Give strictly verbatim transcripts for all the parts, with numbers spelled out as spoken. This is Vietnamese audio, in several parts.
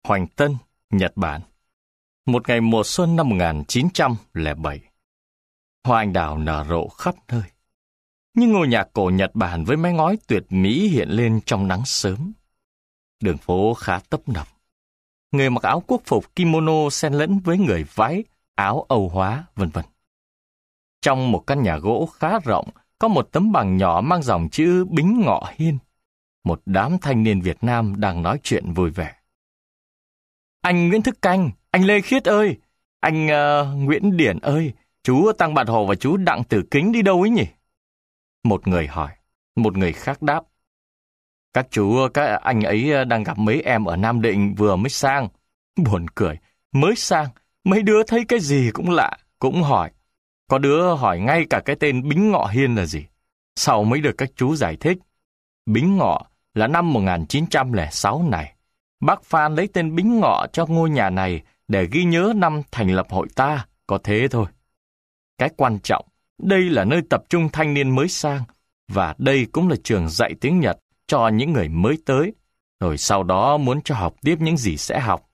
Hoành Tân, Nhật Bản. Một ngày mùa xuân năm một nghìn chín trăm lẻ bảy. Hoa anh đào nở rộ khắp nơi. Nhưng ngôi nhà cổ Nhật Bản với mái ngói tuyệt mỹ hiện lên trong nắng sớm. Đường phố khá tấp nập. Người mặc áo quốc phục kimono xen lẫn với người váy, áo Âu hóa, vân vân. Trong một căn nhà gỗ khá rộng, có một tấm bảng nhỏ mang dòng chữ Bính Ngọ Hiên. Một đám thanh niên Việt Nam đang nói chuyện vui vẻ. Anh Nguyễn Thức Canh, anh Lê Khiết ơi, anh uh, Nguyễn Điển ơi, chú Tăng Bạt Hồ và chú Đặng Tử Kính đi đâu ấy nhỉ? Một người hỏi, một người khác đáp. Các chú, các anh ấy đang gặp mấy em ở Nam Định vừa mới sang. Buồn cười, mới sang, mấy đứa thấy cái gì cũng lạ, cũng hỏi. Có đứa hỏi ngay cả cái tên Bính Ngọ Hiên là gì. Sau mới được các chú giải thích. Bính Ngọ là năm một nghìn chín trăm lẻ sáu này. Bác Phan lấy tên Bính Ngọ cho ngôi nhà này để ghi nhớ năm thành lập hội ta, có thế thôi. Cái quan trọng, đây là nơi tập trung thanh niên mới sang, và đây cũng là trường dạy tiếng Nhật cho những người mới tới, rồi sau đó muốn cho học tiếp những gì sẽ học.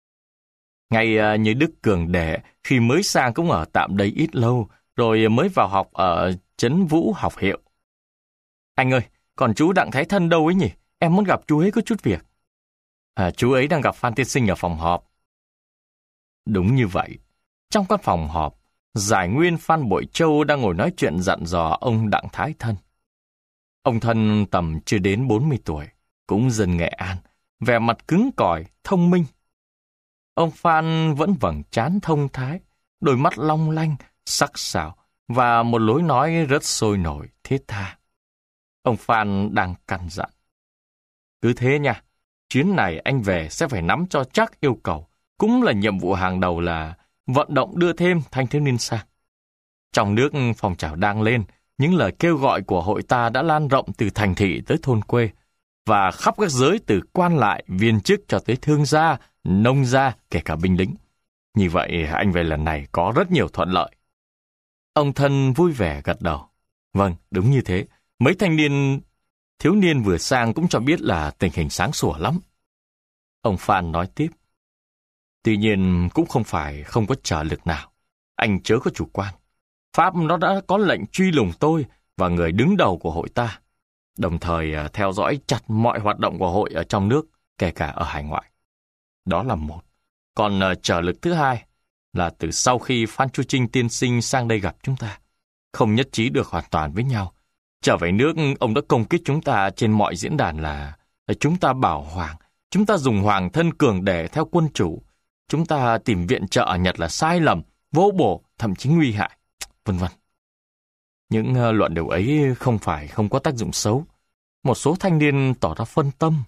Ngay như Đức Cường Đệ, khi mới sang cũng ở tạm đây ít lâu, rồi mới vào học ở Trấn Vũ học hiệu. Anh ơi, còn chú Đặng Thái Thân đâu ấy nhỉ? Em muốn gặp chú ấy có chút việc. À, chú ấy đang gặp Phan Tiên Sinh ở phòng họp. Đúng như vậy. Trong căn phòng họp, Giải Nguyên Phan Bội Châu đang ngồi nói chuyện dặn dò ông Đặng Thái Thân. Ông Thân tầm chưa đến bốn mươi tuổi, cũng dân Nghệ An, vẻ mặt cứng cỏi, thông minh. Ông Phan vẫn vầng trán thông thái, đôi mắt long lanh, sắc sảo và một lối nói rất sôi nổi, thiết tha. Ông Phan đang căn dặn. Cứ thế nha, chuyến này anh về sẽ phải nắm cho chắc yêu cầu, cũng là nhiệm vụ hàng đầu là vận động đưa thêm thanh thiếu niên sang. Trong nước phong trào đang lên, những lời kêu gọi của hội ta đã lan rộng từ thành thị tới thôn quê, và khắp các giới từ quan lại, viên chức cho tới thương gia, nông gia, kể cả binh lính. Như vậy anh về lần này có rất nhiều thuận lợi. Ông Thân vui vẻ gật đầu. Vâng, đúng như thế. Mấy thanh niên thiếu niên vừa sang cũng cho biết là tình hình sáng sủa lắm. Ông Phan nói tiếp. Tuy nhiên cũng không phải không có trở lực nào. Anh chớ có chủ quan. Pháp nó đã có lệnh truy lùng tôi và người đứng đầu của hội ta, đồng thời theo dõi chặt mọi hoạt động của hội ở trong nước, kể cả ở hải ngoại. Đó là một. Còn trở lực thứ hai là từ sau khi Phan Chu Trinh tiên sinh sang đây gặp chúng ta, không nhất trí được hoàn toàn với nhau. Trở về nước, ông đã công kích chúng ta trên mọi diễn đàn là chúng ta bảo hoàng, chúng ta dùng hoàng thân cường để theo quân chủ, chúng ta tìm viện trợ ở Nhật là sai lầm, vô bổ, thậm chí nguy hại, vân vân. Những uh, luận điều ấy không phải không có tác dụng xấu. Một số thanh niên tỏ ra phân tâm.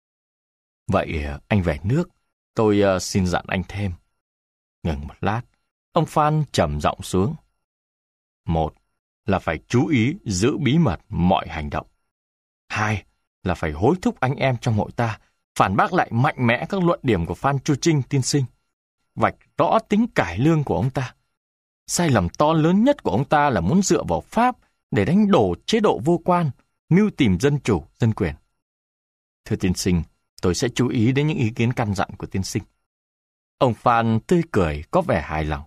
Vậy uh, anh về nước, tôi uh, xin dặn anh thêm. Ngừng một lát, ông Phan trầm giọng xuống. Một là phải chú ý giữ bí mật mọi hành động. Hai là phải hối thúc anh em trong hội ta phản bác lại mạnh mẽ các luận điểm của Phan Chu Trinh tiên sinh, vạch rõ tính cải lương của ông ta. Sai lầm to lớn nhất của ông ta là muốn dựa vào Pháp để đánh đổ chế độ vô quan, mưu tìm dân chủ, dân quyền. Thưa tiên sinh, tôi sẽ chú ý đến những ý kiến căn dặn của tiên sinh. Ông Phan tươi cười, có vẻ hài lòng.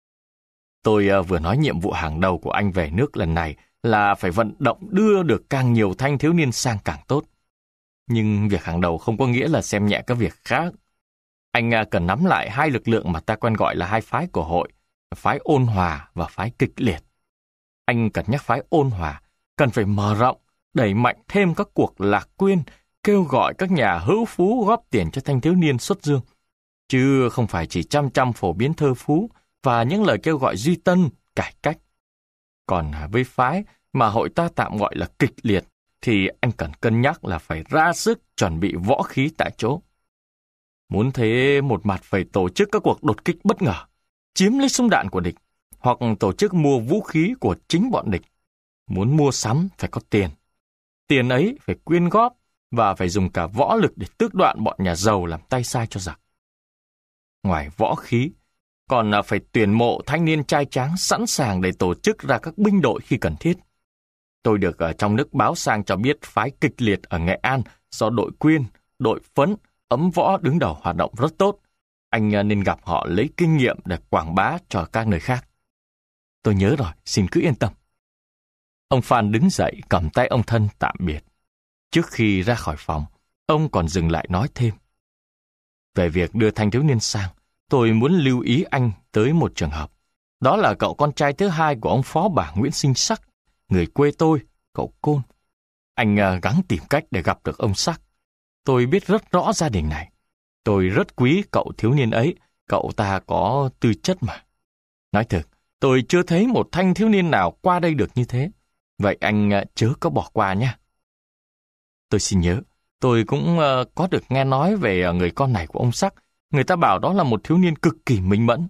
Tôi uh, vừa nói nhiệm vụ hàng đầu của anh về nước lần này là phải vận động đưa được càng nhiều thanh thiếu niên sang càng tốt. Nhưng việc hàng đầu không có nghĩa là xem nhẹ các việc khác. Anh uh, cần nắm lại hai lực lượng mà ta quen gọi là hai phái của hội, phái ôn hòa và phái kịch liệt. Anh cần nhắc phái ôn hòa, cần phải mở rộng, đẩy mạnh thêm các cuộc lạc quyên, kêu gọi các nhà hữu phú góp tiền cho thanh thiếu niên xuất dương, chứ không phải chỉ chăm chăm phổ biến thơ phú và những lời kêu gọi duy tân, cải cách. Còn với phái mà hội ta tạm gọi là kịch liệt, thì anh cần cân nhắc là phải ra sức chuẩn bị võ khí tại chỗ. Muốn thế, một mặt phải tổ chức các cuộc đột kích bất ngờ, chiếm lấy súng đạn của địch, hoặc tổ chức mua vũ khí của chính bọn địch. Muốn mua sắm phải có tiền. Tiền ấy phải quyên góp và phải dùng cả võ lực để tước đoạn bọn nhà giàu làm tay sai cho giặc. Ngoài võ khí, còn phải tuyển mộ thanh niên trai tráng sẵn sàng để tổ chức ra các binh đội khi cần thiết. Tôi được ở trong nước báo sang cho biết phái kịch liệt ở Nghệ An do đội Quyên, đội Phấn, ấm võ đứng đầu hoạt động rất tốt. Anh nên gặp họ lấy kinh nghiệm để quảng bá cho các nơi khác. Tôi nhớ rồi, xin cứ yên tâm. Ông Phan đứng dậy cầm tay ông Thân tạm biệt. Trước khi ra khỏi phòng, ông còn dừng lại nói thêm. Về việc đưa thanh thiếu niên sang, tôi muốn lưu ý anh tới một trường hợp. Đó là cậu con trai thứ hai của ông phó bảng Nguyễn Sinh Sắc, người quê tôi, cậu Côn. Anh uh, gắng tìm cách để gặp được ông Sắc. Tôi biết rất rõ gia đình này. Tôi rất quý cậu thiếu niên ấy, cậu ta có tư chất mà. Nói thật, tôi chưa thấy một thanh thiếu niên nào qua đây được như thế. Vậy anh uh, chớ có bỏ qua nhé. Tôi xin nhớ, tôi cũng uh, có được nghe nói về uh, người con này của ông Sắc. Người ta bảo đó là một thiếu niên cực kỳ minh mẫn.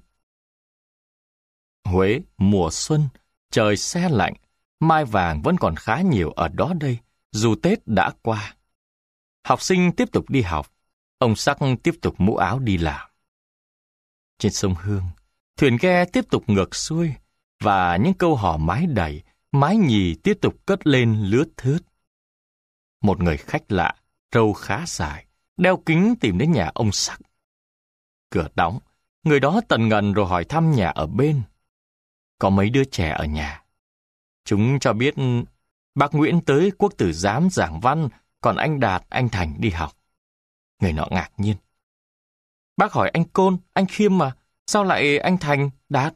Huế, mùa xuân, trời se lạnh, mai vàng vẫn còn khá nhiều ở đó đây, dù Tết đã qua. Học sinh tiếp tục đi học, ông Sắc tiếp tục mũ áo đi làm. Trên sông Hương, thuyền ghe tiếp tục ngược xuôi, và những câu hò mái đầy, mái nhì tiếp tục cất lên lướt thướt. Một người khách lạ, râu khá dài, đeo kính tìm đến nhà ông Sắc. Cửa đóng, người đó tần ngần rồi hỏi thăm nhà ở bên. Có mấy đứa trẻ ở nhà. Chúng cho biết bác Nguyễn tới Quốc Tử Giám giảng văn, còn anh Đạt, anh Thành đi học. Người nọ ngạc nhiên. Bác hỏi anh Côn, anh Khiêm mà, sao lại anh Thành, Đạt?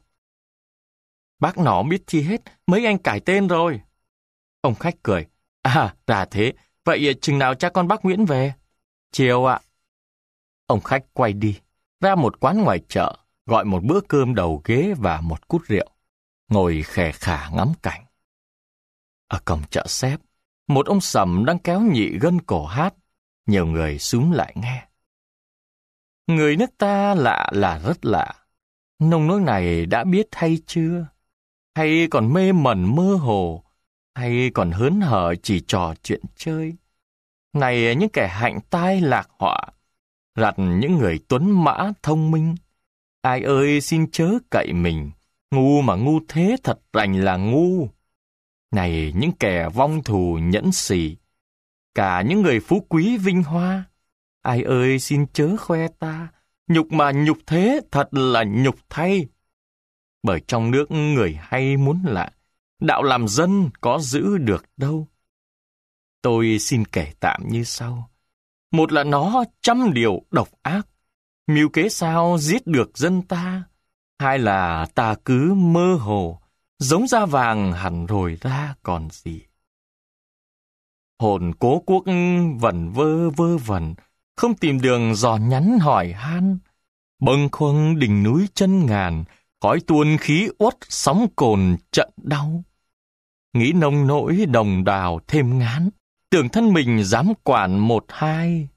Bác nọ biết chi hết, mấy anh cải tên rồi. Ông khách cười. À, ra thế, vậy chừng nào cha con bác Nguyễn về? Chiều ạ. Ông khách quay đi, ra một quán ngoài chợ, gọi một bữa cơm đầu ghế và một cút rượu, ngồi khè khà ngắm cảnh. Ở cổng chợ xếp, một ông Sầm đang kéo nhị gân cổ hát, nhiều người xúm lại nghe. Người nước ta lạ là rất lạ, nông nỗi này đã biết hay chưa? Hay còn mê mẩn mơ hồ, hay còn hớn hở chỉ trò chuyện chơi? Này những kẻ hạnh tai lạc họa, rặt những người tuấn mã thông minh. Ai ơi xin chớ cậy mình, ngu mà ngu thế thật rành là ngu. Này những kẻ vong thù nhẫn xỉ, cả những người phú quý vinh hoa. Ai ơi xin chớ khoe ta, nhục mà nhục thế thật là nhục thay. Bởi trong nước người hay muốn lạ, đạo làm dân có giữ được đâu. Tôi xin kể tạm như sau. Một là nó trăm điều độc ác, mưu kế sao giết được dân ta. Hai là ta cứ mơ hồ, giống da vàng hẳn rồi ra còn gì. Hồn cố quốc vẩn vơ vơ vẩn, không tìm đường dò nhắn hỏi han. Bâng khuâng đỉnh núi chân ngàn, khói tuôn khí uất sóng cồn trận đau. Nghĩ nông nỗi đồng đào thêm ngán, tưởng thân mình dám quản một hai.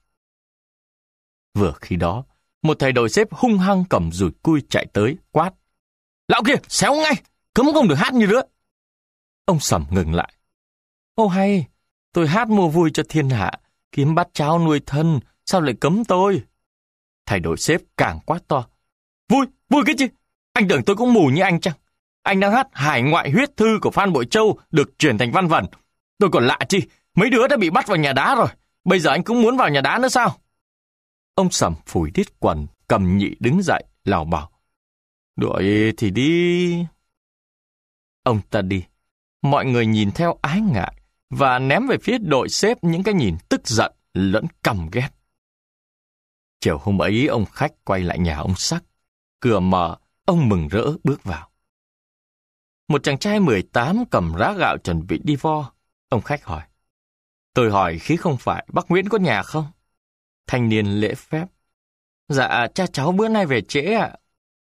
Vừa khi đó, một thầy đội xếp hung hăng cầm dùi cui chạy tới, quát. Lão kia, xéo ngay, cấm không được hát như nữa. Ông Sầm ngừng lại. Ô hay, tôi hát mua vui cho thiên hạ, kiếm bát cháo nuôi thân, sao lại cấm tôi? Thầy đội xếp càng quát to. Vui, vui cái chứ, anh tưởng tôi cũng mù như anh chăng? Anh đang hát Hải ngoại huyết thư của Phan Bội Châu được chuyển thành văn vần. Tôi còn lạ chi, mấy đứa đã bị bắt vào nhà đá rồi, bây giờ anh cũng muốn vào nhà đá nữa sao? Ông Sầm phủi đít quần, cầm nhị đứng dậy, lào bảo. Đuổi thì đi. Ông ta đi. Mọi người nhìn theo ái ngại và ném về phía đội xếp những cái nhìn tức giận lẫn căm ghét. Chiều hôm ấy ông khách quay lại nhà ông Sắc. Cửa mở, ông mừng rỡ bước vào. Một chàng trai mười tám cầm rá gạo chuẩn bị đi vo. Ông khách hỏi. Tôi hỏi khí không phải bác Nguyễn có nhà không? Thanh niên lễ phép. Dạ, cha cháu bữa nay về trễ ạ.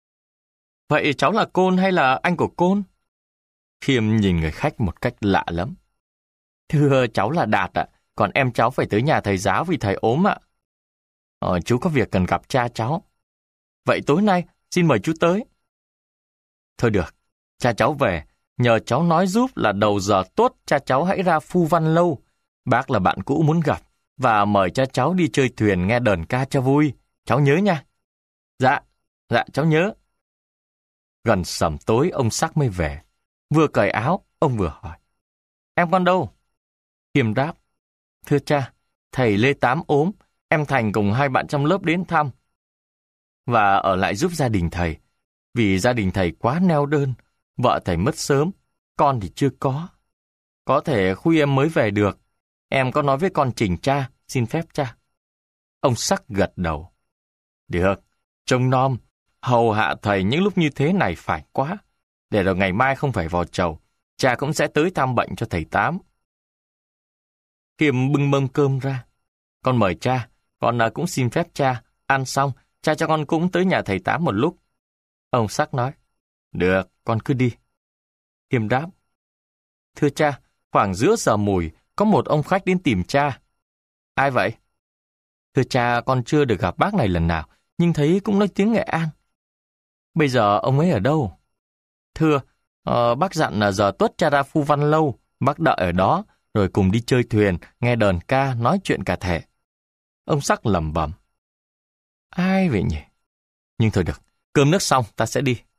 Vậy cháu là Côn hay là anh của Côn? Khiêm nhìn người khách một cách lạ lắm. Thưa cháu là Đạt ạ, còn em cháu phải tới nhà thầy giáo vì thầy ốm ạ. Ờ, chú có việc cần gặp cha cháu. Vậy tối nay, xin mời chú tới. Thôi được, cha cháu về, nhờ cháu nói giúp là đầu giờ tốt cha cháu hãy ra Phu Văn Lâu. Bác là bạn cũ muốn gặp, và mời cha cháu đi chơi thuyền nghe đờn ca cho vui. Cháu nhớ nha. Dạ, dạ cháu nhớ. Gần sẩm tối ông Sắc mới về. Vừa cởi áo, ông vừa hỏi. Em con đâu? Khiêm đáp. Thưa cha, thầy Lê Tám ốm, em Thành cùng hai bạn trong lớp đến thăm và ở lại giúp gia đình thầy. Vì gia đình thầy quá neo đơn, vợ thầy mất sớm, con thì chưa có. Có thể khuya em mới về được. Em có nói với con trình cha, xin phép cha. Ông Sắc gật đầu. Được, trông nom, hầu hạ thầy những lúc như thế này phải quá. Để rồi ngày mai không phải vào chầu, cha cũng sẽ tới thăm bệnh cho thầy Tám. Khiêm bưng mâm cơm ra. Con mời cha, con cũng xin phép cha, ăn xong, cha cho con cũng tới nhà thầy Tám một lúc. Ông Sắc nói, được, con cứ đi. Khiêm đáp, thưa cha, khoảng giữa giờ mùi, có một ông khách đến tìm cha. Ai vậy? Thưa cha, con chưa được gặp bác này lần nào, nhưng thấy cũng nói tiếng Nghệ An. Bây giờ ông ấy ở đâu? Thưa, uh, bác dặn là giờ tuất cha ra Phu Văn Lâu, bác đợi ở đó, rồi cùng đi chơi thuyền, nghe đờn ca, nói chuyện cả thể. Ông Sắc lẩm bẩm. Ai vậy nhỉ? Nhưng thôi được, cơm nước xong ta sẽ đi.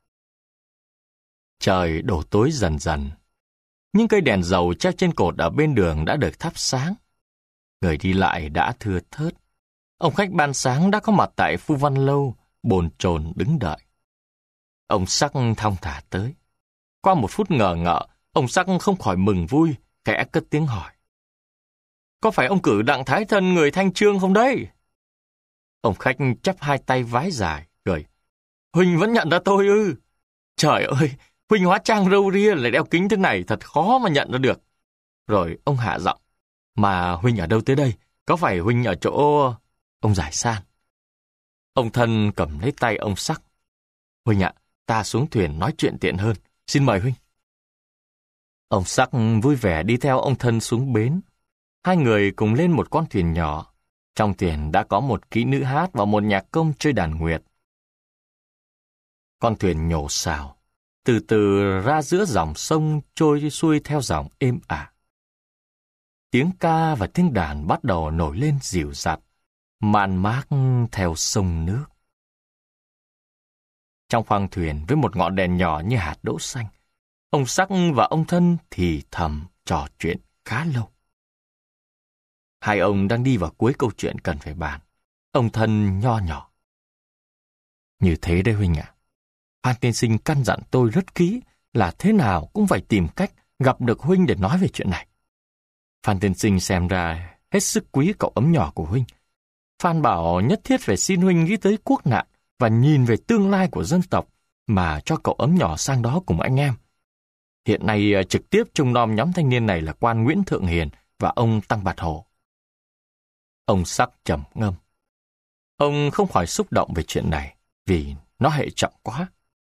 Trời đổ tối dần dần. Những cây đèn dầu treo trên cột ở bên đường đã được thắp sáng. Người đi lại đã thưa thớt. Ông khách ban sáng đã có mặt tại Phu Văn Lâu, bồn chồn đứng đợi. Ông Sắc thong thả tới. Qua một phút ngờ ngợ, ông Sắc không khỏi mừng vui, khẽ cất tiếng hỏi. Có phải ông cử Đặng Thái Thân người Thanh Chương không đấy? Ông khách chắp hai tay vái dài, cười. Huynh vẫn nhận ra tôi ư? Trời ơi, Huynh hóa trang râu ria lại đeo kính thế này thật khó mà nhận ra được. Rồi ông hạ giọng. Mà Huynh ở đâu tới đây? Có phải Huynh ở chỗ... Ông giải san. Ông Thân cầm lấy tay ông Sắc. Huynh ạ, ta xuống thuyền nói chuyện tiện hơn. Xin mời Huynh. Ông Sắc vui vẻ đi theo ông Thân xuống bến. Hai người cùng lên một con thuyền nhỏ. Trong thuyền đã có một kỹ nữ hát và một nhạc công chơi đàn nguyệt. Con thuyền nhổ xào, từ từ ra giữa dòng sông trôi xuôi theo dòng êm ả. Tiếng ca và tiếng đàn bắt đầu nổi lên dịu dặt, man mác theo sông nước. Trong khoang thuyền với một ngọn đèn nhỏ như hạt đỗ xanh, ông Sắc và ông Thân thì thầm trò chuyện khá lâu. Hai ông đang đi vào cuối câu chuyện cần phải bàn. Ông Thân nho nhỏ. Như thế đấy Huynh ạ. Phan tiên sinh căn dặn tôi rất kỹ là thế nào cũng phải tìm cách gặp được Huynh để nói về chuyện này. Phan tiên sinh xem ra hết sức quý cậu ấm nhỏ của Huynh. Phan bảo nhất thiết phải xin Huynh nghĩ tới quốc nạn và nhìn về tương lai của dân tộc mà cho cậu ấm nhỏ sang đó cùng anh em. Hiện nay trực tiếp trông nom nhóm thanh niên này là quan Nguyễn Thượng Hiền và ông Tăng Bạt Hồ. Ông Sắc trầm ngâm. Ông không khỏi xúc động về chuyện này vì nó hệ trọng quá.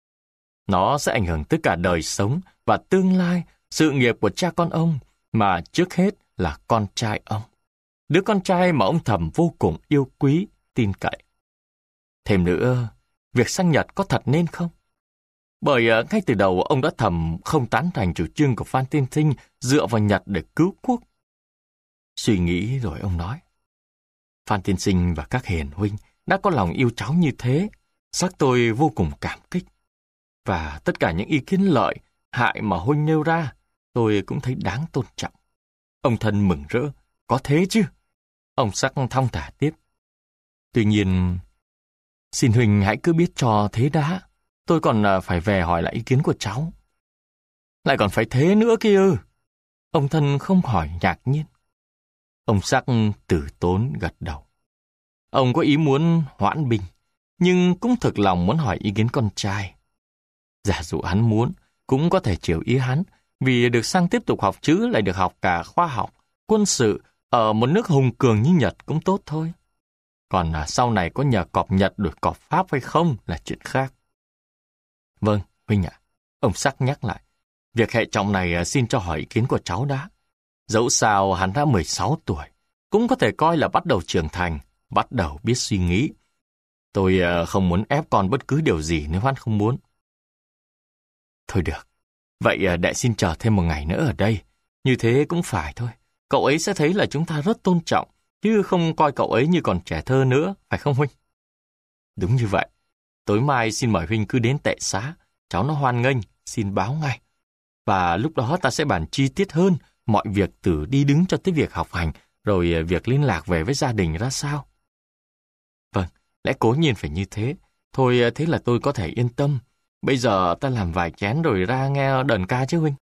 Nó sẽ ảnh hưởng tới cả đời sống và tương lai, sự nghiệp của cha con ông, mà trước hết là con trai ông. Đứa con trai mà ông thầm vô cùng yêu quý, tin cậy. Thêm nữa, việc sang Nhật có thật nên không? Bởi ngay từ đầu ông đã thầm không tán thành chủ trương của Phan tiên sinh dựa vào Nhật để cứu quốc. Suy nghĩ rồi ông nói. Phan tiên sinh và các hiền huynh đã có lòng yêu cháu như thế, Sắc tôi vô cùng cảm kích. Và tất cả những ý kiến lợi, hại mà Huynh nêu ra, tôi cũng thấy đáng tôn trọng. Ông Thân mừng rỡ, có thế chứ? Ông Sắc thong thả tiếp. Tuy nhiên, xin Huynh hãy cứ biết cho thế đã, tôi còn phải về hỏi lại ý kiến của cháu. Lại còn phải thế nữa kia. Ông Thân không hỏi ngạc nhiên. Ông Sắc từ tốn gật đầu. Ông có ý muốn hoãn binh, nhưng cũng thực lòng muốn hỏi ý kiến con trai. Giả dụ hắn muốn, cũng có thể chiều ý hắn, vì được sang tiếp tục học chữ lại được học cả khoa học, quân sự, ở một nước hùng cường như Nhật cũng tốt thôi. Còn sau này có nhờ cọp Nhật đổi cọp Pháp hay không là chuyện khác. Vâng, Huynh ạ. Ông Sắc nhắc lại. Việc hệ trọng này xin cho hỏi ý kiến của cháu đã. Dẫu sao hắn đã mười sáu tuổi, cũng có thể coi là bắt đầu trưởng thành, bắt đầu biết suy nghĩ. Tôi không muốn ép con bất cứ điều gì nếu hắn không muốn. Thôi được, vậy đệ xin chờ thêm một ngày nữa ở đây. Như thế cũng phải thôi. Cậu ấy sẽ thấy là chúng ta rất tôn trọng, chứ không coi cậu ấy như còn trẻ thơ nữa, phải không Huynh? Đúng như vậy. Tối mai xin mời Huynh cứ đến Tệ Xá, cháu nó hoan nghênh, xin báo ngay. Và lúc đó ta sẽ bàn chi tiết hơn mọi việc từ đi đứng cho tới việc học hành, rồi việc liên lạc về với gia đình ra sao. lẽ cố nhiên phải như thế. Thôi thế là tôi có thể yên tâm. Bây giờ ta làm vài chén rồi ra nghe đờn ca chứ huynh.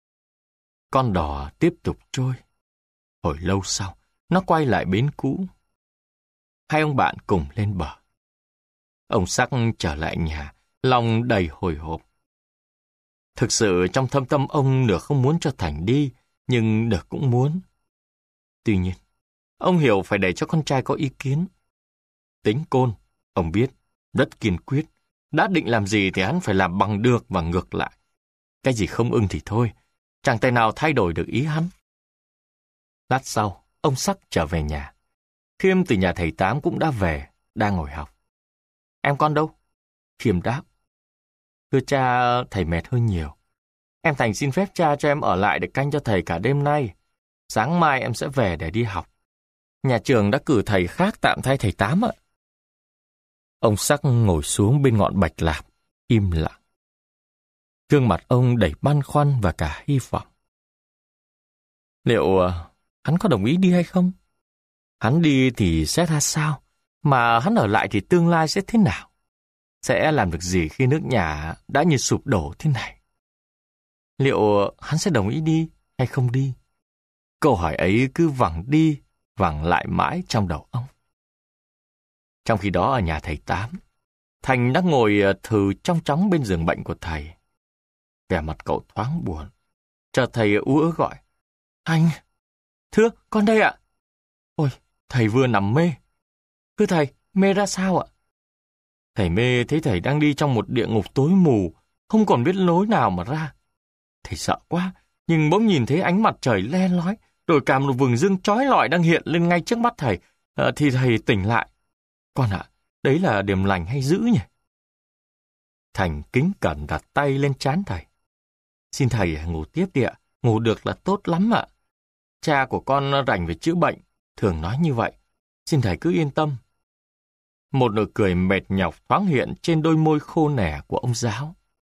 Con đò tiếp tục trôi. Hồi lâu sau, nó quay lại bến cũ. Hai ông bạn cùng lên bờ. Ông Sắc trở lại nhà, lòng đầy hồi hộp. Thực sự trong thâm tâm ông nửa không muốn cho Thành đi, nhưng nửa cũng muốn. Tuy nhiên, ông hiểu phải để cho con trai có ý kiến. Tính Côn, ông biết, rất kiên quyết. Đã định làm gì thì hắn phải làm bằng được và ngược lại. Cái gì không ưng thì thôi, chẳng thể nào thay đổi được ý hắn. Lát sau, ông Sắc trở về nhà. Khiêm từ nhà thầy Tám cũng đã về, đang ngồi học. Em con đâu? Khiêm đáp. Thưa cha, thầy mệt hơi nhiều. Em Thành xin phép cha cho em ở lại để canh cho thầy cả đêm nay. Sáng mai em sẽ về để đi học. Nhà trường đã cử thầy khác tạm thay thầy Tám ạ. Ông Sắc ngồi xuống bên ngọn bạch lạp, im lặng. Gương mặt ông đầy băn khoăn và cả hy vọng. Liệu uh, hắn có đồng ý đi hay không? Hắn đi thì sẽ ra sao? Mà hắn ở lại thì tương lai sẽ thế nào? Sẽ làm được gì khi nước nhà đã như sụp đổ thế này? Liệu hắn sẽ đồng ý đi hay không đi? Câu hỏi ấy cứ vẳng đi, vẳng lại mãi trong đầu ông. Trong khi đó ở nhà thầy Tám, Thành đã ngồi thừ trong chóng bên giường bệnh của thầy. Vẻ mặt cậu thoáng buồn. Chợt thầy ú ớ gọi. Thành! Thưa, con đây ạ! Ôi, thầy vừa nằm mê. Thưa thầy, mê ra sao ạ? Thầy mê thấy thầy đang đi trong một địa ngục tối mù, không còn biết lối nào mà ra. Thầy sợ quá, nhưng bỗng nhìn thấy ánh mặt trời le lói, rồi cả một vầng dương chói lọi đang hiện lên ngay trước mắt thầy, à, thì thầy tỉnh lại. Con ạ, à, đấy là điểm lành hay dữ nhỉ? Thành kính cẩn đặt tay lên trán thầy. Xin thầy ngủ tiếp đi ạ, ngủ được là tốt lắm ạ. Cha của con rảnh về chữa bệnh, thường nói như vậy. Xin thầy cứ yên tâm. Một nụ cười mệt nhọc thoáng hiện trên đôi môi khô nẻ của ông giáo.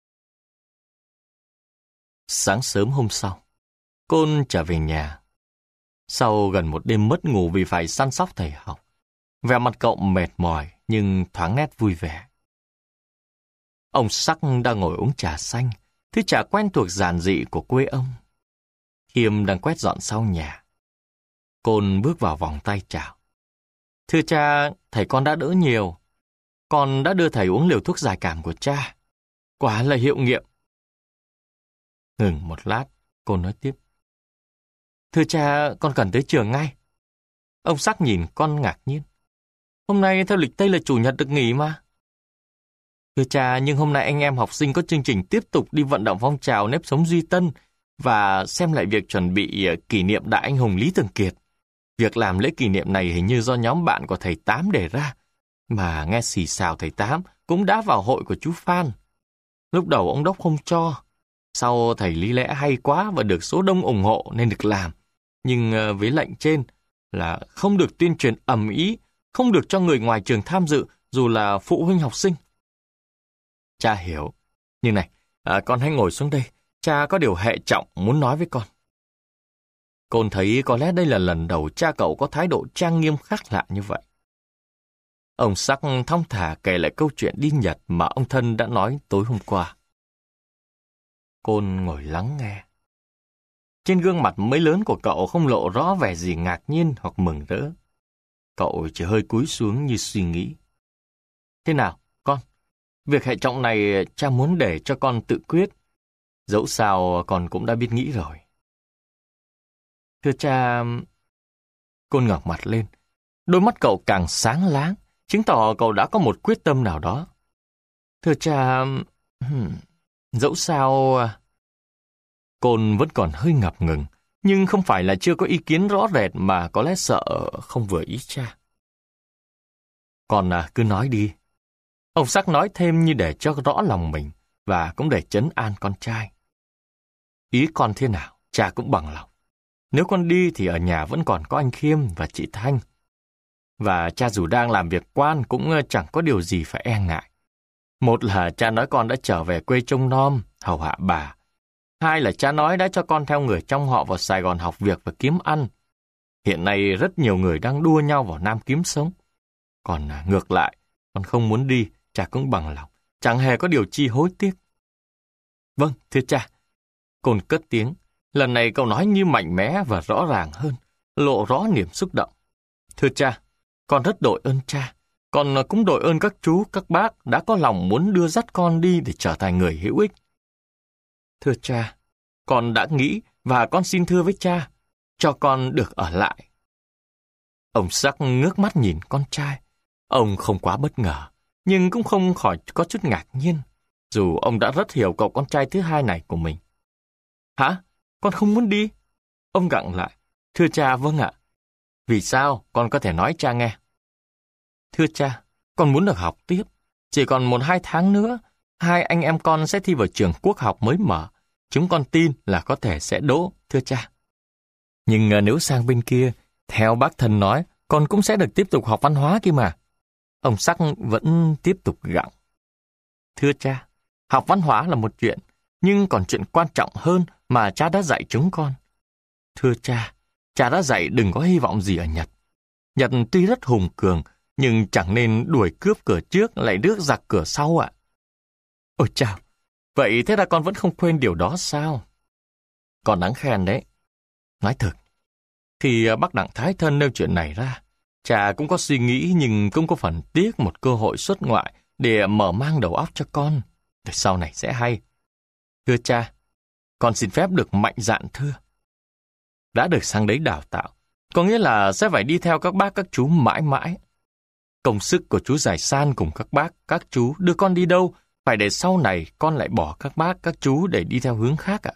Sáng sớm hôm sau, Côn trở về nhà. Sau gần một đêm mất ngủ vì phải săn sóc thầy học, vẻ mặt cậu mệt mỏi nhưng thoáng nét vui vẻ. Ông Sắc đang ngồi uống trà xanh, thứ trà quen thuộc giản dị của quê ông. Khiêm đang quét dọn sau nhà. Côn bước vào vòng tay chào. Thưa cha, thầy con đã đỡ nhiều. Con đã đưa thầy uống liều thuốc giải cảm của cha. Quả là hiệu nghiệm. Ngừng một lát, Côn nói tiếp. Thưa cha, con cần tới trường ngay. Ông Sắc nhìn con ngạc nhiên. Hôm nay theo lịch Tây là chủ nhật được nghỉ mà. Thưa cha, nhưng hôm nay anh em học sinh có chương trình tiếp tục đi vận động phong trào nếp sống Duy Tân và xem lại việc chuẩn bị kỷ niệm đại anh hùng Lý Thường Kiệt. Việc làm lễ kỷ niệm này hình như do nhóm bạn của thầy Tám đề ra, mà nghe xì xào thầy Tám cũng đã vào hội của chú Phan. Lúc đầu ông Đốc không cho, sau thầy lý lẽ hay quá và được số đông ủng hộ nên được làm. Nhưng với lệnh trên là không được tuyên truyền ầm ĩ, không được cho người ngoài trường tham dự dù là phụ huynh học sinh. Cha hiểu, nhưng này, à, con hãy ngồi xuống đây, cha có điều hệ trọng muốn nói với con. Côn thấy có lẽ đây là lần đầu cha cậu có thái độ trang nghiêm khác lạ như vậy. Ông Sắc thong thả kể lại câu chuyện đi Nhật mà ông Thân đã nói tối hôm qua. Côn ngồi lắng nghe. Trên gương mặt mới lớn của cậu không lộ rõ vẻ gì ngạc nhiên hoặc mừng rỡ. Cậu chỉ hơi cúi xuống như suy nghĩ. Thế nào, con? Việc hệ trọng này cha muốn để cho con tự quyết. Dẫu sao con cũng đã biết nghĩ rồi. Thưa cha... Côn ngẩng mặt lên. Đôi mắt cậu càng sáng láng, chứng tỏ cậu đã có một quyết tâm nào đó. Thưa cha... Dẫu sao... Côn vẫn còn hơi ngập ngừng, nhưng không phải là chưa có ý kiến rõ rệt mà có lẽ sợ không vừa ý cha. Con à, cứ nói đi. Ông Sắc nói thêm như để cho rõ lòng mình và cũng để trấn an con trai. Ý con thế nào, cha cũng bằng lòng. Nếu con đi thì ở nhà vẫn còn có anh Khiêm và chị Thanh. Và cha dù đang làm việc quan cũng chẳng có điều gì phải e ngại. Một là cha nói con đã trở về quê trông nom, hầu hạ bà. Hai là cha nói đã cho con theo người trong họ vào Sài Gòn học việc và kiếm ăn. Hiện nay rất nhiều người đang đua nhau vào Nam kiếm sống. Còn ngược lại, con không muốn đi, cha cũng bằng lòng, chẳng hề có điều chi hối tiếc. Vâng, thưa cha. Côn cất tiếng, lần này cậu nói như mạnh mẽ và rõ ràng hơn, lộ rõ niềm xúc động. Thưa cha, con rất đội ơn cha, con cũng đội ơn các chú, các bác đã có lòng muốn đưa dắt con đi để trở thành người hữu ích. Thưa cha, con đã nghĩ và con xin thưa với cha, cho con được ở lại. Ông Sắc ngước mắt nhìn con trai. Ông không quá bất ngờ, nhưng cũng không khỏi có chút ngạc nhiên, dù ông đã rất hiểu cậu con trai thứ hai này của mình. Hả? Con không muốn đi? Ông gặng lại. Thưa cha, vâng ạ. Vì sao? Con có thể nói cha nghe. Thưa cha, con muốn được học tiếp. Chỉ còn một hai tháng nữa, hai anh em con sẽ thi vào trường quốc học mới mở. Chúng con tin là có thể sẽ đỗ, thưa cha. Nhưng nếu sang bên kia, theo bác Thân nói, con cũng sẽ được tiếp tục học văn hóa kia mà. Ông Sắc vẫn tiếp tục gặng. Thưa cha, học văn hóa là một chuyện, nhưng còn chuyện quan trọng hơn mà cha đã dạy chúng con. Thưa cha, cha đã dạy đừng có hy vọng gì ở Nhật. Nhật tuy rất hùng cường, nhưng chẳng nên đuổi cướp cửa trước lại rước giặc cửa sau ạ. Ôi chao, vậy thế là con vẫn không quên điều đó sao? Con đáng khen đấy. Nói thật, khi bác Đặng Thái Thân nêu chuyện này ra, cha cũng có suy nghĩ nhưng cũng có phần tiếc một cơ hội xuất ngoại để mở mang đầu óc cho con. Để sau này sẽ hay. Thưa cha, con xin phép được mạnh dạn thưa. Đã được sang đấy đào tạo, có nghĩa là sẽ phải đi theo các bác các chú mãi mãi. Công sức của chú Giải San cùng các bác, các chú đưa con đi đâu, phải để sau này con lại bỏ các bác, các chú để đi theo hướng khác ạ.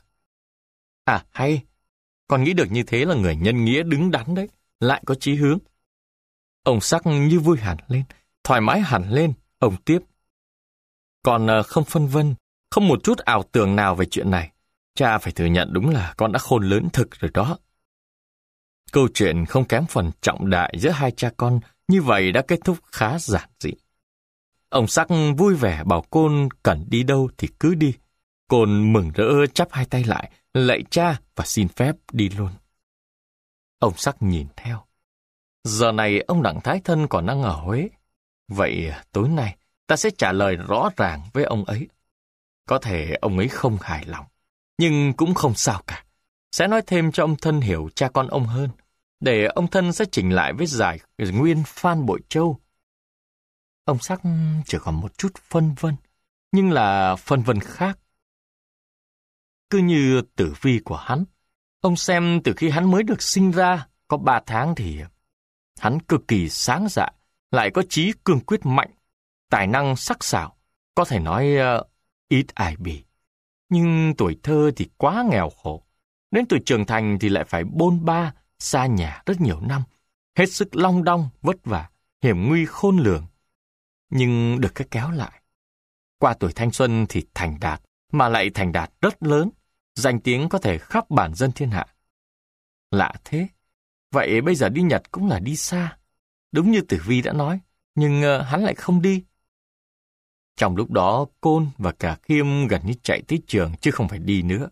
À? à hay, con nghĩ được như thế là người nhân nghĩa đứng đắn đấy, lại có chí hướng. Ông Sắc như vui hẳn lên, thoải mái hẳn lên, ông tiếp. Con không phân vân, không một chút ảo tưởng nào về chuyện này. Cha phải thừa nhận đúng là con đã khôn lớn thực rồi đó. Câu chuyện không kém phần trọng đại giữa hai cha con như vậy đã kết thúc khá giản dị. Ông Sắc vui vẻ bảo Côn cần đi đâu thì cứ đi. Côn mừng rỡ chắp hai tay lại, lạy cha và xin phép đi luôn. Ông Sắc nhìn theo. Giờ này ông Đặng Thái Thân còn đang ở Huế. Vậy tối nay ta sẽ trả lời rõ ràng với ông ấy. Có thể ông ấy không hài lòng, nhưng cũng không sao cả. Sẽ nói thêm cho ông Thân hiểu cha con ông hơn, để ông Thân sẽ chỉnh lại với giải nguyên Phan Bội Châu. Ông Sắc chỉ còn một chút phân vân, nhưng là phân vân khác. Cứ như tử vi của hắn, ông xem từ khi hắn mới được sinh ra, có ba tháng thì hắn cực kỳ sáng dạ, lại có chí cương quyết mạnh, tài năng sắc sảo, có thể nói uh, ít ai bì. Nhưng tuổi thơ thì quá nghèo khổ, đến tuổi trưởng thành thì lại phải bôn ba, xa nhà rất nhiều năm, hết sức long đong, vất vả, hiểm nguy khôn lường. Nhưng được cái kéo lại. Qua tuổi thanh xuân thì thành đạt, mà lại thành đạt rất lớn, danh tiếng có thể khắp bản dân thiên hạ. Lạ thế, vậy bây giờ đi Nhật cũng là đi xa. Đúng như Tử Vi đã nói, nhưng uh, hắn lại không đi. Trong lúc đó, Côn và cả Khiêm gần như chạy tới trường chứ không phải đi nữa.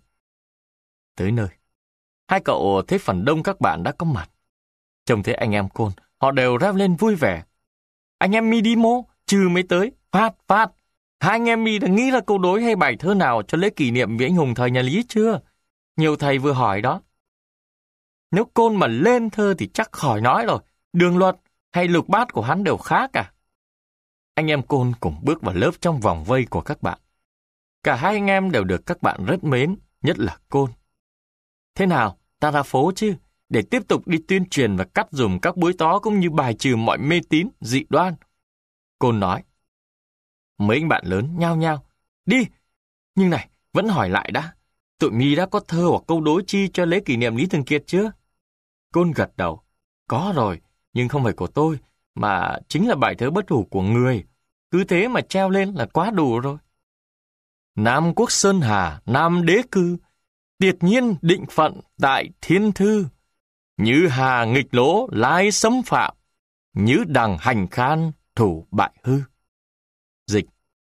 Tới nơi, hai cậu thấy phần đông các bạn đã có mặt. Trông thấy anh em Côn, họ đều reo lên vui vẻ. Anh em mi đi mô, trừ mới tới, phát, phát. Hai anh em mi đã nghĩ là câu đối hay bài thơ nào cho lễ kỷ niệm với anh hùng thời nhà Lý chưa? Nhiều thầy vừa hỏi đó. Nếu Côn mà lên thơ thì chắc khỏi nói rồi. Đường luật hay lục bát của hắn đều khác cả. Anh em Côn cùng bước vào lớp trong vòng vây của các bạn. Cả hai anh em đều được các bạn rất mến, nhất là Côn. Thế nào, ta ra phố chứ? Để tiếp tục đi tuyên truyền và cắt dùm các búi tó cũng như bài trừ mọi mê tín, dị đoan. Côn nói. Mấy anh bạn lớn nhao nhao. Đi! Nhưng này, vẫn hỏi lại đã. Tụi mi đã có thơ hoặc câu đối chi cho lễ kỷ niệm Lý Thường Kiệt chưa? Côn gật đầu. Có rồi, nhưng không phải của tôi, mà chính là bài thơ bất hủ của người. Cứ thế mà treo lên là quá đủ rồi. Nam quốc sơn hà, nam đế cư, tiệt nhiên định phận tại thiên thư. Như hà nghịch lỗ lai xâm phạm, như đằng hành khan thủ bại hư. Dịch.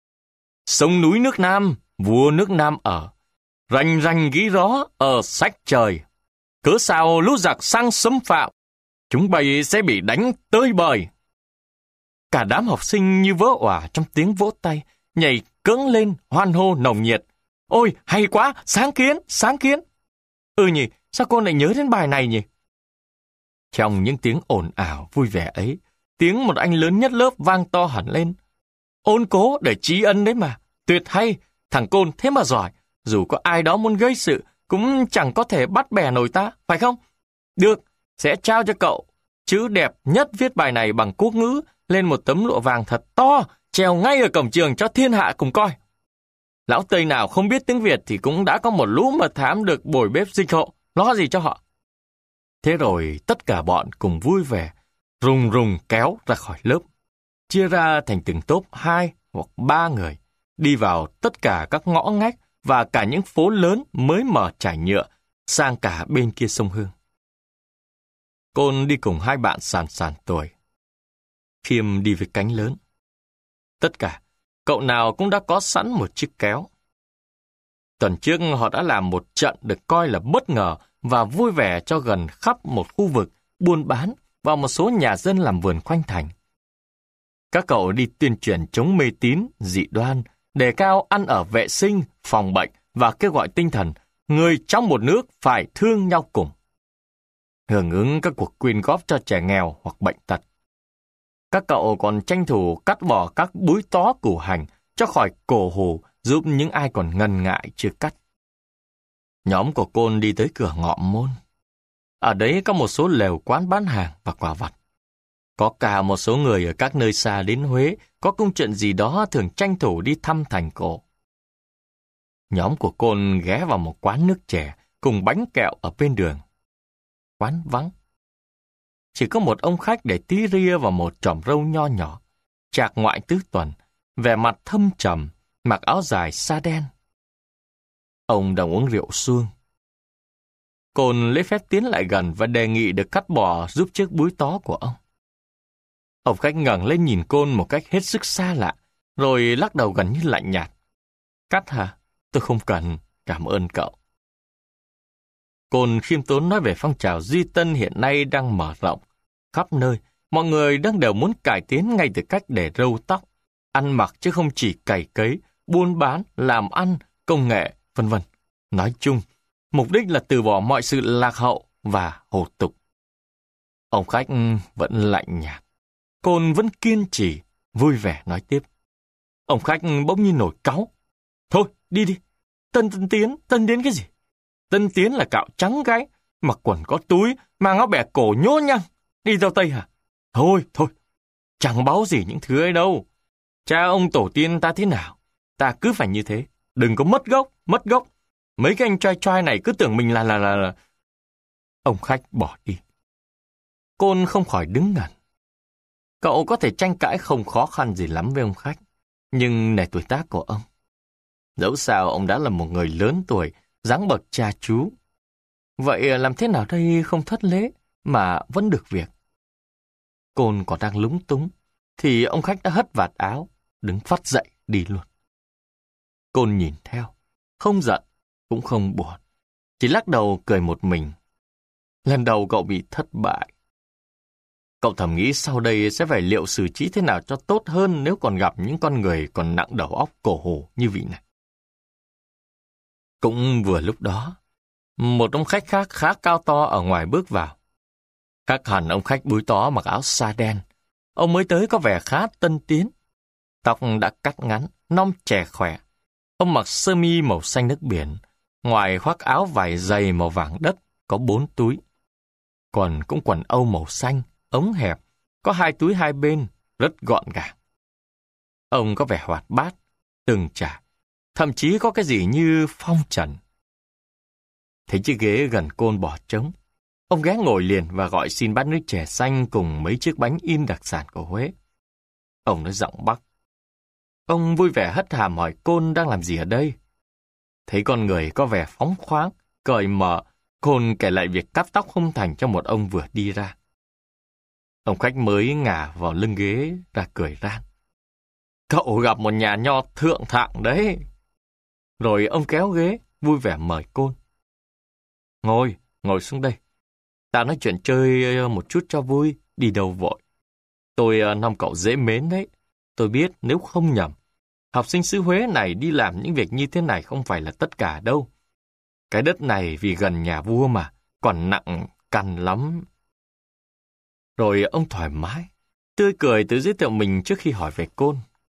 Sông núi nước Nam, vua nước Nam ở, rành rành ghi rõ ở sách trời. Cớ sao lũ giặc sang xâm phạm, chúng bay sẽ bị đánh tơi bời. Cả đám học sinh như vỡ òa trong tiếng vỗ tay, nhảy cẫng lên hoan hô nồng nhiệt. Ôi, hay quá, sáng kiến, sáng kiến. Ừ nhỉ, sao cô lại nhớ đến bài này nhỉ? Trong những tiếng ồn ào vui vẻ ấy, tiếng một anh lớn nhất lớp vang to hẳn lên. Ôn cố để tri ân đấy mà, tuyệt hay, thằng Côn thế mà giỏi, dù có ai đó muốn gây sự, cũng chẳng có thể bắt bẻ nổi ta, phải không? Được, sẽ trao cho cậu chữ đẹp nhất viết bài này bằng quốc ngữ lên một tấm lụa vàng thật to, treo ngay ở cổng trường cho thiên hạ cùng coi. Lão Tây nào không biết tiếng Việt thì cũng đã có một lũ mật thám được bồi bếp dịch hộ, lo gì cho họ. Thế rồi tất cả bọn cùng vui vẻ, rùng rùng kéo ra khỏi lớp, chia ra thành từng tốp hai hoặc ba người, đi vào tất cả các ngõ ngách và cả những phố lớn mới mở trải nhựa sang cả bên kia sông Hương. Côn đi cùng hai bạn sàn sàn tuổi. Khiêm đi với cánh lớn. Tất cả, cậu nào cũng đã có sẵn một chiếc kéo. Tuần trước họ đã làm một trận được coi là bất ngờ và vui vẻ cho gần khắp một khu vực buôn bán và một số nhà dân làm vườn quanh thành. Các cậu đi tuyên truyền chống mê tín, dị đoan, đề cao ăn ở vệ sinh, phòng bệnh và kêu gọi tinh thần người trong một nước phải thương nhau cùng. Hưởng ứng các cuộc quyên góp cho trẻ nghèo hoặc bệnh tật. Các cậu còn tranh thủ cắt bỏ các búi tó củ hành cho khỏi cổ hù giúp những ai còn ngần ngại chưa cắt. Nhóm của Côn đi tới cửa ngọ môn. Ở đấy có một số lều quán bán hàng và quà vặt. Có cả một số người ở các nơi xa đến Huế có công chuyện gì đó thường tranh thủ đi thăm thành cổ. Nhóm của Côn ghé vào một quán nước chè cùng bánh kẹo ở bên đường. Quán vắng. Chỉ có một ông khách để tí ria vào một chòm râu nho nhỏ, trạc ngoại tứ tuần, vẻ mặt thâm trầm, mặc áo dài sa đen. Ông đang uống rượu suông. Côn lấy phép tiến lại gần và đề nghị được cắt bỏ giúp chiếc búi tó của ông. Ông khách ngẩng lên nhìn Côn một cách hết sức xa lạ, rồi lắc đầu gần như lạnh nhạt. Cắt hả? Tôi không cần, cảm ơn cậu. Côn khiêm tốn nói về phong trào Duy Tân hiện nay đang mở rộng. Khắp nơi, mọi người đang đều muốn cải tiến ngay từ cách để râu tóc, ăn mặc chứ không chỉ cày cấy, buôn bán, làm ăn, công nghệ, vân vân. Nói chung, mục đích là từ bỏ mọi sự lạc hậu và hổ tục. Ông khách vẫn lạnh nhạt. Côn vẫn kiên trì, vui vẻ nói tiếp. Ông khách bỗng nhiên nổi cáu. Thôi, đi đi. Tân Tân Tiến, Tân Tiến cái gì? Tân Tiến là cạo trắng gáy, mặc quần có túi, mang áo bẻ cổ nhô nhăng. Đi theo Tây hả? Thôi, thôi. Chẳng báo gì những thứ ấy đâu. Cha ông tổ tiên ta thế nào? Ta cứ phải như thế. Đừng có mất gốc, mất gốc. Mấy cái anh trai trai này cứ tưởng mình là là là là... Ông khách bỏ đi. Côn không khỏi đứng ngẩn. Cậu có thể tranh cãi không khó khăn gì lắm với ông khách, nhưng nể tuổi tác của ông. Dẫu sao ông đã là một người lớn tuổi, dáng bậc cha chú. Vậy làm thế nào đây không thất lễ mà vẫn được việc? Côn còn đang lúng túng, thì ông khách đã hất vạt áo, đứng phắt dậy đi luôn. Côn nhìn theo, không giận, cũng không buồn, chỉ lắc đầu cười một mình. Lần đầu cậu bị thất bại. Cậu thầm nghĩ sau đây sẽ phải liệu xử trí thế nào cho tốt hơn nếu còn gặp những con người còn nặng đầu óc cổ hủ như vị này. Cũng vừa lúc đó, một ông khách khác khá cao to ở ngoài bước vào. Khác hẳn ông khách búi tó mặc áo sa đen. Ông mới tới có vẻ khá tân tiến. Tóc đã cắt ngắn, non trẻ khỏe. Ông mặc sơ mi màu xanh nước biển, ngoài khoác áo vải dày màu vàng đất, có bốn túi. Quần cũng quần âu màu xanh, ống hẹp, có hai túi hai bên, rất gọn gàng. Ông có vẻ hoạt bát, từng trải, thậm chí có cái gì như phong trần. Thấy chiếc ghế gần Côn bỏ trống, ông ghé ngồi liền và gọi xin bát nước chè xanh cùng mấy chiếc bánh in đặc sản của Huế. Ông nói giọng Bắc. Ông vui vẻ hất hàm hỏi Côn đang làm gì ở đây. Thấy con người có vẻ phóng khoáng, cởi mở, Côn kể lại việc cắt tóc không thành cho một ông vừa đi ra. Ông khách mới ngả vào lưng ghế ra cười ran. Cậu gặp một nhà nho thượng thặng đấy. Rồi ông kéo ghế, vui vẻ mời Côn. Ngồi, ngồi xuống đây. Ta nói chuyện chơi một chút cho vui, đi đâu vội. Tôi uh, mong cậu dễ mến đấy. Tôi biết nếu không nhầm, học sinh xứ Huế này đi làm những việc như thế này không phải là tất cả đâu. Cái đất này vì gần nhà vua mà, còn nặng cằn lắm. Rồi ông thoải mái, tươi cười tự giới thiệu mình trước khi hỏi về Côn.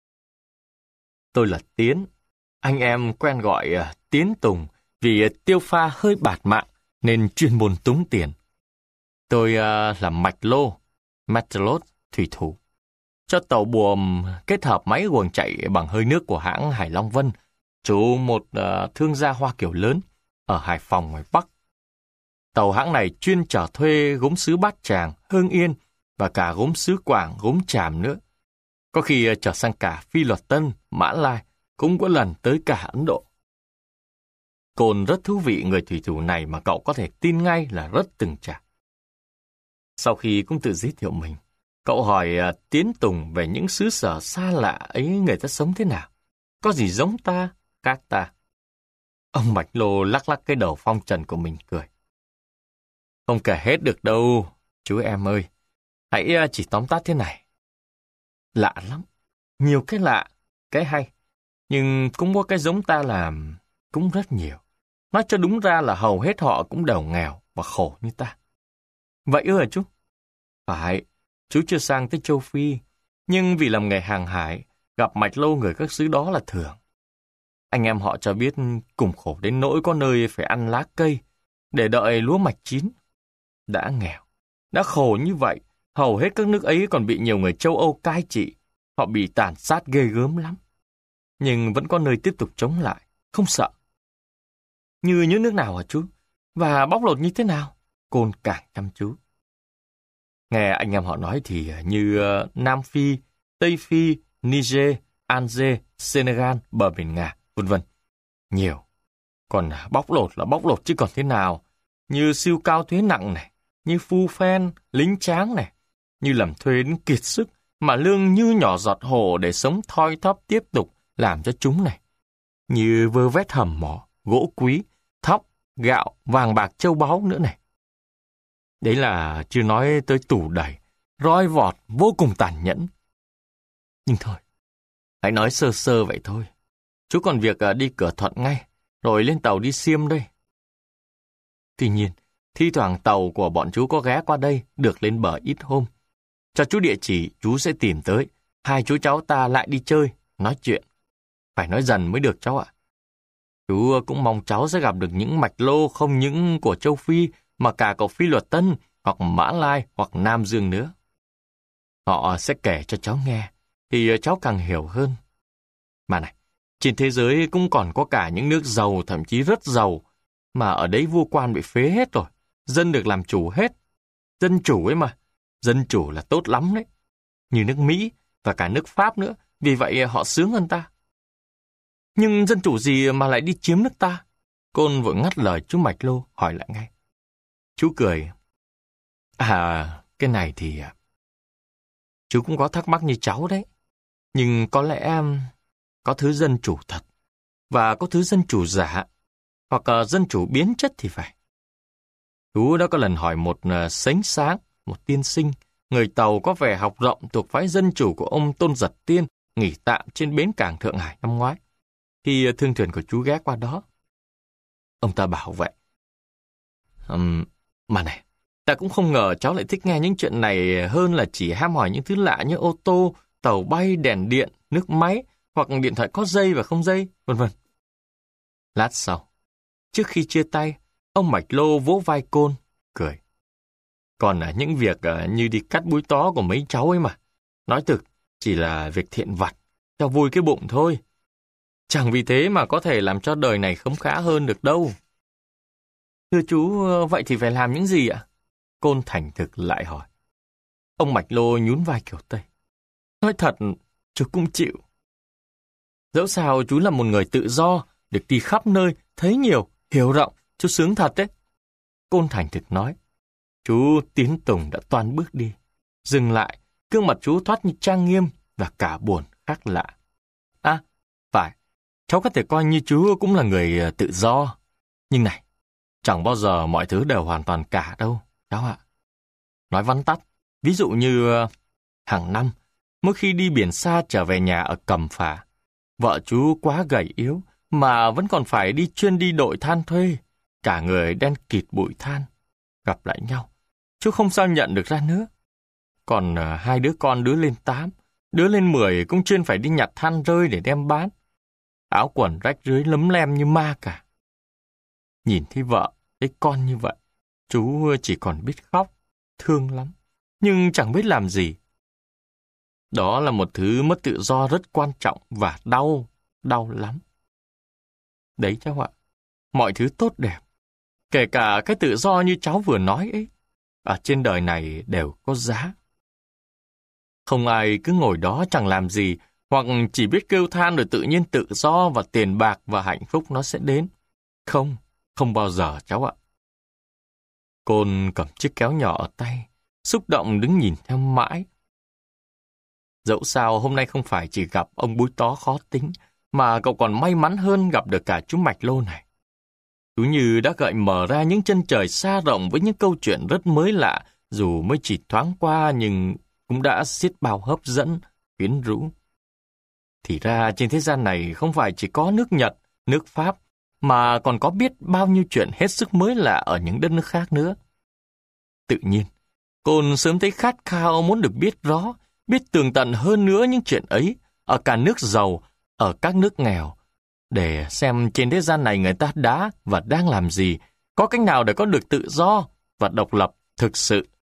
Tôi là Tiến, anh em quen gọi uh, Tiến Tùng vì uh, tiêu pha hơi bạt mạng nên chuyên môn túng tiền. Tôi uh, là Mạch Lô, Matalot, thủy thủ, cho tàu buồm kết hợp máy guồng chạy bằng hơi nước của hãng Hải Long Vân, chủ một uh, thương gia Hoa Kiều lớn ở Hải Phòng ngoài Bắc. Tàu hãng này chuyên chở thuê gốm sứ Bát Tràng, Hưng Yên và cả gốm sứ Quảng, gốm Tràm nữa. Có khi uh, chở sang cả Phi Luật Tân, Mã Lai, cũng có lần tới cả Ấn Độ. Côn rất thú vị, người thủy thủ này mà cậu có thể tin ngay là rất từng trải. Sau khi cũng tự giới thiệu mình, cậu hỏi uh, Tiến Tùng về những xứ sở xa lạ ấy người ta sống thế nào. Có gì giống ta, khác ta. Ông Mạch Lô lắc lắc cái đầu phong trần của mình cười. Không kể hết được đâu, chú em ơi. Hãy uh, chỉ tóm tắt thế này. Lạ lắm. Nhiều cái lạ, cái hay. Nhưng cũng có cái giống ta làm cũng rất nhiều. Nói cho đúng ra là hầu hết họ cũng đều nghèo và khổ như ta. Vậy ư hả chú? Phải, chú chưa sang tới châu Phi, nhưng vì làm nghề hàng hải, gặp Mạch Lô người các xứ đó là thường. Anh em họ cho biết cùng khổ đến nỗi có nơi phải ăn lá cây để đợi lúa mạch chín. Đã nghèo, đã khổ như vậy, hầu hết các nước ấy còn bị nhiều người châu Âu cai trị. Họ bị tàn sát ghê gớm lắm. Nhưng vẫn có nơi tiếp tục chống lại, không sợ. Như những nước nào hả chú? Và bóc lột như thế nào? Côn càng chăm chú. Nghe anh em họ nói thì như uh, Nam Phi, Tây Phi, Niger, Alger, Senegal, bờ biển Nga, vân vân. Nhiều. Còn bóc lột là bóc lột chứ còn thế nào. Như siêu cao thuế nặng này, như phu phen, lính tráng này, như làm thuê đến kiệt sức mà lương như nhỏ giọt hồ để sống thoi thóp tiếp tục làm cho chúng này. Như vơ vét hầm mỏ, gỗ quý, thóc, gạo, vàng bạc châu báu nữa này. Đấy là chưa nói tới tủ đầy, roi vọt vô cùng tàn nhẫn. Nhưng thôi, hãy nói sơ sơ vậy thôi. Chú còn việc đi Cửa Thuận ngay, rồi lên tàu đi Xiêm đây. Tuy nhiên, thi thoảng tàu của bọn chú có ghé qua đây, được lên bờ ít hôm. Cho chú địa chỉ, chú sẽ tìm tới. Hai chú cháu ta lại đi chơi, nói chuyện. Phải nói dần mới được cháu ạ. Chú cũng mong cháu sẽ gặp được những Mạch Lô không những của châu Phi, mà cả của Phi Luật Tân, hoặc Mã Lai, hoặc Nam Dương nữa. Họ sẽ kể cho cháu nghe, thì cháu càng hiểu hơn. Mà này, trên thế giới cũng còn có cả những nước giàu, thậm chí rất giàu, mà ở đấy vua quan bị phế hết rồi, dân được làm chủ hết. Dân chủ ấy mà, dân chủ là tốt lắm đấy. Như nước Mỹ và cả nước Pháp nữa, vì vậy họ sướng hơn ta. Nhưng dân chủ gì mà lại đi chiếm nước ta? Côn vội ngắt lời chú Mạch Lô, hỏi lại ngay. Chú cười. À, cái này thì... Chú cũng có thắc mắc như cháu đấy. Nhưng có lẽ có thứ dân chủ thật, và có thứ dân chủ giả, hoặc dân chủ biến chất thì phải. Chú đã có lần hỏi một sánh sáng, một tiên sinh, người Tàu có vẻ học rộng thuộc phái dân chủ của ông Tôn Giật Tiên, nghỉ tạm trên bến cảng Thượng Hải năm ngoái, khi thương thuyền của chú ghé qua đó. Ông ta bảo vậy. Um, mà này, ta cũng không ngờ cháu lại thích nghe những chuyện này hơn là chỉ ham hỏi những thứ lạ như ô tô, tàu bay, đèn điện, nước máy, hoặc điện thoại có dây và không dây, vân vân. Lát sau, trước khi chia tay, ông Mạch Lô vỗ vai Côn, cười. Còn à, những việc à, như đi cắt búi tó của mấy cháu ấy mà, nói thực, chỉ là việc thiện vặt, cho vui cái bụng thôi. Chẳng vì thế mà có thể làm cho đời này khấm khá hơn được đâu. Thưa chú, vậy thì phải làm những gì ạ? Côn thành thực lại hỏi. Ông Mạch Lô nhún vai kiểu Tây. Nói thật, chú cũng chịu. Dẫu sao chú là một người tự do, được đi khắp nơi, thấy nhiều, hiểu rộng, chú sướng thật đấy. Côn thành thực nói. Chú Tiến Tùng đã toan bước đi. Dừng lại, gương mặt chú thoát như trang nghiêm và cả buồn khác lạ. À, phải, cháu có thể coi như chú cũng là người tự do. Nhưng này, chẳng bao giờ mọi thứ đều hoàn toàn cả đâu, cháu ạ. Nói vắn tắt, ví dụ như Hàng năm, mỗi khi đi biển xa trở về nhà ở Cẩm Phả, vợ chú quá gầy yếu mà vẫn còn phải đi chuyên đi đội than thuê, cả người đen kịt bụi than. Gặp lại nhau, chú không sao nhận được ra nữa. Còn uh, hai đứa con, đứa lên tám, đứa lên mười cũng chuyên phải đi nhặt than rơi để đem bán. Áo quần rách rưới lấm lem như ma cả. Nhìn thấy vợ, thấy con như vậy, chú chỉ còn biết khóc, thương lắm, nhưng chẳng biết làm gì. Đó là một thứ mất tự do rất quan trọng và đau, đau lắm. Đấy cháu ạ, mọi thứ tốt đẹp, kể cả cái tự do như cháu vừa nói ấy, ở trên đời này đều có giá. Không ai cứ ngồi đó chẳng làm gì, hoặc chỉ biết kêu than rồi tự nhiên tự do và tiền bạc và hạnh phúc nó sẽ đến. Không, không bao giờ cháu ạ. Côn cầm chiếc kéo nhỏ ở tay, xúc động đứng nhìn theo mãi. Dẫu sao hôm nay không phải chỉ gặp ông búi tó khó tính, mà cậu còn may mắn hơn gặp được cả chú Mạch Lô này. Chú như đã gợi mở ra những chân trời xa rộng với những câu chuyện rất mới lạ, dù mới chỉ thoáng qua nhưng cũng đã xiết bao hấp dẫn, quyến rũ. Thì ra trên thế gian này không phải chỉ có nước Nhật, nước Pháp, mà còn có biết bao nhiêu chuyện hết sức mới lạ ở những đất nước khác nữa. Tự nhiên, Côn sớm thấy khát khao muốn được biết rõ, biết tường tận hơn nữa những chuyện ấy, ở cả nước giàu, ở các nước nghèo, để xem trên thế gian này người ta đã và đang làm gì, có cách nào để có được tự do và độc lập thực sự.